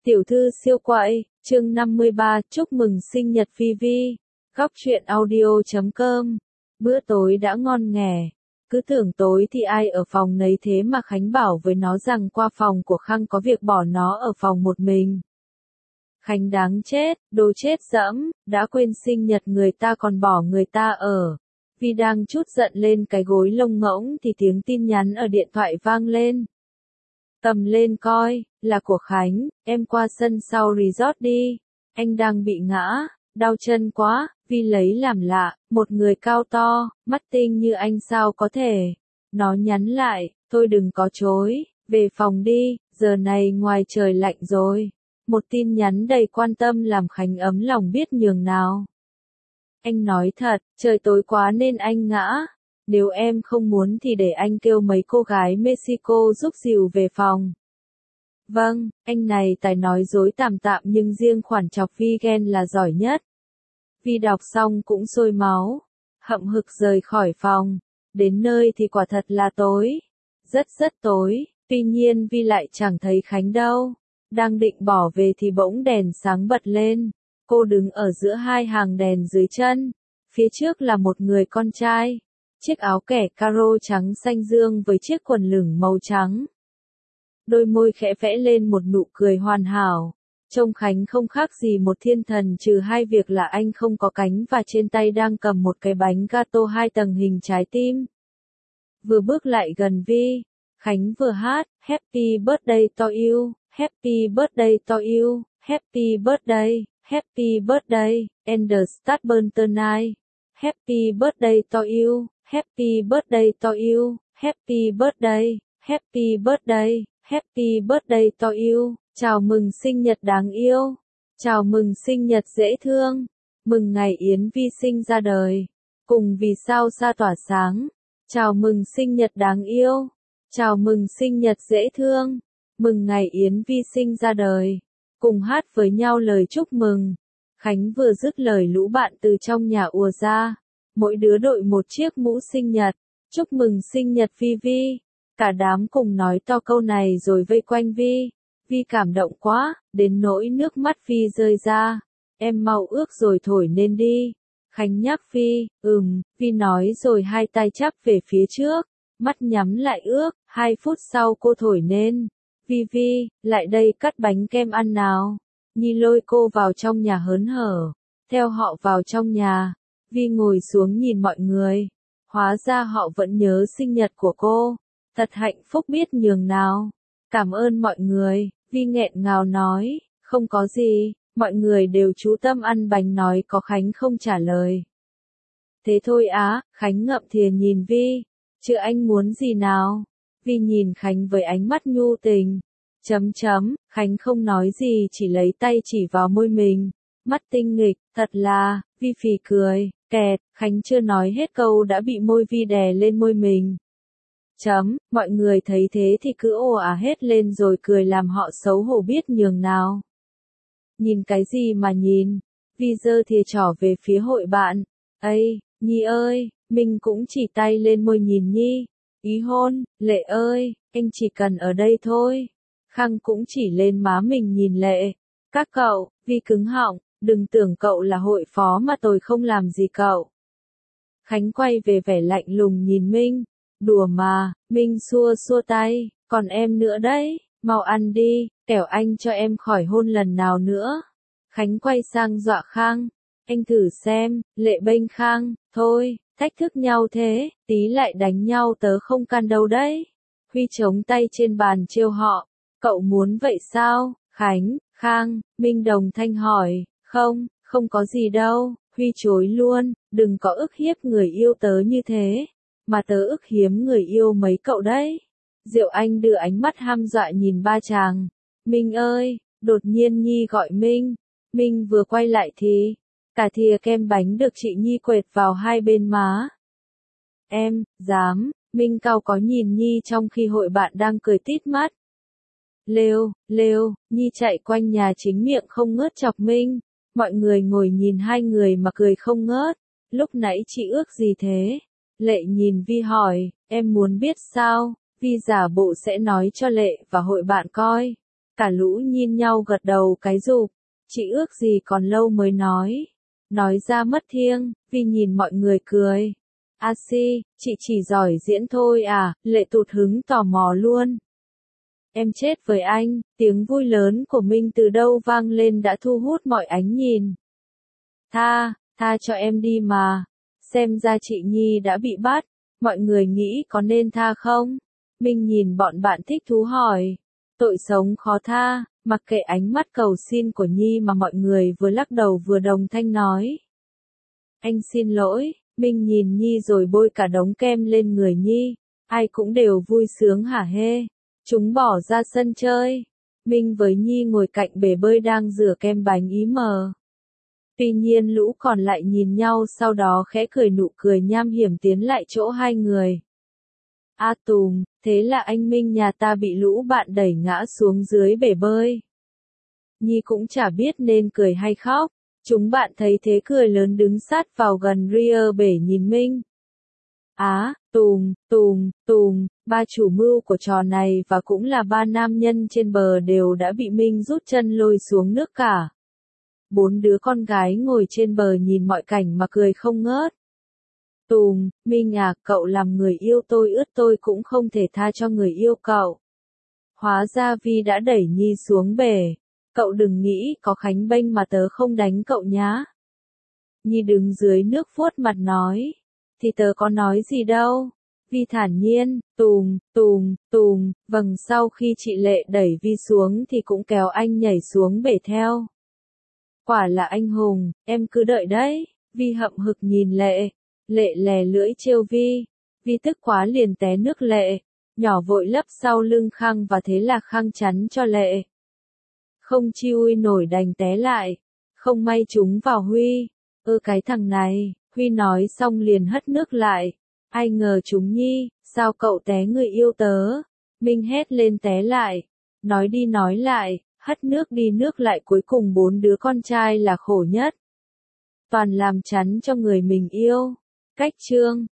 Tiểu thư siêu quậy, chương 53, chúc mừng sinh nhật Phi Vi. Góc truyện audio.com. Bữa tối đã ngon nghẻ. Cứ tưởng tối thì ai ở phòng nấy thế mà Khánh bảo với nó rằng qua phòng của Khang có việc bỏ nó ở phòng một mình. Khánh đáng chết, đồ chết dẫm, đã quên sinh nhật người ta còn bỏ người ta ở. Vi đang trút giận lên cái gối lông ngỗng thì tiếng tin nhắn ở điện thoại vang lên. Cầm lên coi, là của Khánh, em qua sân sau resort đi, anh đang bị ngã, đau chân quá, Vi lấy làm lạ, một người cao to, mắt tinh như anh sao có thể. Nó nhắn lại, thôi đừng có chối, về phòng đi, giờ này ngoài trời lạnh rồi. Một tin nhắn đầy quan tâm làm Khánh ấm lòng biết nhường nào. Anh nói thật, trời tối quá nên anh ngã. Nếu em không muốn thì để anh kêu mấy cô gái Mexico giúp dìu về phòng. Vâng, anh này tài nói dối tạm tạm nhưng riêng khoản chọc Vi ghen là giỏi nhất. Vi đọc xong cũng sôi máu, hậm hực rời khỏi phòng. Đến nơi thì quả thật là tối. Rất tối, tuy nhiên Vi lại chẳng thấy Khánh đâu. Đang định bỏ về thì bỗng đèn sáng bật lên. Cô đứng ở giữa hai hàng đèn dưới chân. Phía trước là một người con trai. Chiếc áo kẻ caro trắng xanh dương với chiếc quần lửng màu trắng. Đôi môi khẽ vẽ lên một nụ cười hoàn hảo. Trông Khánh không khác gì một thiên thần trừ hai việc là anh không có cánh và trên tay đang cầm một cái bánh gato 2 tầng hình trái tim. Vừa bước lại gần Vi, Khánh vừa hát, Happy birthday to you, Happy birthday to you, Happy birthday, and the start burn tonight. Happy birthday to you, Happy birthday to you, Happy birthday, Happy birthday, Happy birthday to you. Chào mừng sinh nhật đáng yêu. Chào mừng sinh nhật dễ thương. Mừng ngày Yến Vi sinh ra đời. Cùng vì sao xa tỏa sáng. Chào mừng sinh nhật đáng yêu. Chào mừng sinh nhật dễ thương. Mừng ngày Yến Vi sinh ra đời. Cùng hát với nhau lời chúc mừng. Khánh vừa dứt lời lũ bạn từ trong nhà ùa ra. Mỗi đứa đội một chiếc mũ sinh nhật. Chúc mừng sinh nhật Phi Vi. Cả đám cùng nói to câu này rồi vây quanh Vi. Vi cảm động quá, đến nỗi nước mắt Vi rơi ra. Em mau ước rồi thổi nên đi. Khánh nhắc Vi, Vi nói rồi hai tay chắp về phía trước. Mắt nhắm lại ước, 2 phút sau cô thổi nên. Vi, lại đây cắt bánh kem ăn nào. Nhi lôi cô vào trong nhà hớn hở. Theo họ vào trong nhà. Vi ngồi xuống nhìn mọi người. Hóa ra họ vẫn nhớ sinh nhật của cô. Thật hạnh phúc biết nhường nào. Cảm ơn mọi người, Vi nghẹn ngào nói, không có gì, mọi người đều chú tâm ăn bánh nói có Khánh không trả lời. Thế thôi á, Khánh ngậm thìa nhìn Vi, chứ anh muốn gì nào? Vi nhìn Khánh với ánh mắt nhu tình. Khánh không nói gì chỉ lấy tay chỉ vào môi mình. Mắt tinh nghịch, thật là, Vi phì cười, kẹt, Khánh chưa nói hết câu đã bị môi Vi đè lên môi mình. Mọi người thấy thế thì cứ ồ ả hết lên rồi cười làm họ xấu hổ biết nhường nào. Nhìn cái gì mà nhìn? Vi giơ thìa trỏ về phía hội bạn. Ây, Nhi ơi, mình cũng chỉ tay lên môi nhìn Nhi. Ý hôn, Lệ ơi, anh chỉ cần ở đây thôi. Khang cũng chỉ lên má mình nhìn Lệ. Các cậu, Vi cứng họng, đừng tưởng cậu là hội phó mà tôi không làm gì cậu. Khánh quay về vẻ lạnh lùng nhìn Minh. Đùa mà, Minh xua tay, còn em nữa đấy, mau ăn đi, kẻo anh cho em khỏi hôn lần nào nữa. Khánh quay sang dọa Khang, anh thử xem, Lệ bênh Khang, thôi, thách thức nhau thế, tí lại đánh nhau tớ không can đâu đấy. Huy chống tay trên bàn trêu họ, cậu muốn vậy sao? Khang, Minh đồng thanh hỏi, không có gì đâu, Huy chối luôn, đừng có ức hiếp người yêu tớ như thế. Mà tớ ức hiếm người yêu mấy cậu đấy. Diệu Anh đưa ánh mắt hăm dọa nhìn ba chàng. Minh ơi, đột nhiên Nhi gọi Minh. Minh vừa quay lại thì, cả thìa kem bánh được chị Nhi quệt vào hai bên má. Em, dám, Minh cau có nhìn Nhi trong khi hội bạn đang cười tít mắt. Lêu, Nhi chạy quanh nhà chính miệng không ngớt chọc Minh. Mọi người ngồi nhìn hai người mà cười không ngớt. Lúc nãy chị ước gì thế? Lệ nhìn Vi hỏi, em muốn biết sao? Vi giả bộ sẽ nói cho Lệ và hội bạn coi. Cả lũ nhìn nhau gật đầu cái rụp. Chị ước gì còn lâu mới nói. Nói ra mất thiêng, vì nhìn mọi người cười. A si, chị chỉ giỏi diễn thôi à, Lệ tụt hứng tò mò luôn. Em chết với anh, tiếng vui lớn của Minh từ đâu vang lên đã thu hút mọi ánh nhìn. Tha cho em đi mà. Xem ra chị Nhi đã bị bắt, mọi người nghĩ có nên tha không? Minh nhìn bọn bạn thích thú hỏi. Tội sống khó tha, mặc kệ ánh mắt cầu xin của Nhi mà mọi người vừa lắc đầu vừa đồng thanh nói. Anh xin lỗi, Minh nhìn Nhi rồi bôi cả đống kem lên người Nhi. Ai cũng đều vui sướng hả hê. Chúng bỏ ra sân chơi. Minh với Nhi ngồi cạnh bể bơi đang rửa kem bánh ý mờ. Tuy nhiên lũ còn lại nhìn nhau sau đó khẽ cười nụ cười nham hiểm tiến lại chỗ hai người. A Tùng, thế là anh Minh nhà ta bị lũ bạn đẩy ngã xuống dưới bể bơi. Nhi cũng chả biết nên cười hay khóc. Chúng bạn thấy thế cười lớn đứng sát vào gần ria bể nhìn Minh. Tùng, ba chủ mưu của trò này và cũng là ba nam nhân trên bờ đều đã bị Minh rút chân lôi xuống nước cả. 4 đứa con gái ngồi trên bờ nhìn mọi cảnh mà cười không ngớt. Tùng, Minh à, cậu làm người yêu tôi ướt tôi cũng không thể tha cho người yêu cậu. Hóa ra Vi đã đẩy Nhi xuống bể. Cậu đừng nghĩ có Khánh bênh mà tớ không đánh cậu nhá. Nhi đứng dưới nước vuốt mặt nói. Thì tớ có nói gì đâu. Vi thản nhiên, vâng sau khi chị Lệ đẩy Vi xuống thì cũng kéo anh nhảy xuống bể theo. Quả là anh hùng, em cứ đợi đấy. Vi hậm hực nhìn Lệ. Lệ lè lưỡi trêu Vi. Vi tức quá liền té nước Lệ. Nhỏ vội lấp sau lưng Khang và thế là Khang chắn cho Lệ. Không chui nổi đành té lại. Không may chúng vào Huy. Cái thằng này, Huy nói xong liền hất nước lại. Ai ngờ chúng Nhi, sao cậu té người yêu tớ? Minh hét lên té lại. Nói đi nói lại, hất nước đi nước lại cuối cùng 4 đứa con trai là khổ nhất. Toàn làm chắn cho người mình yêu. Cách chương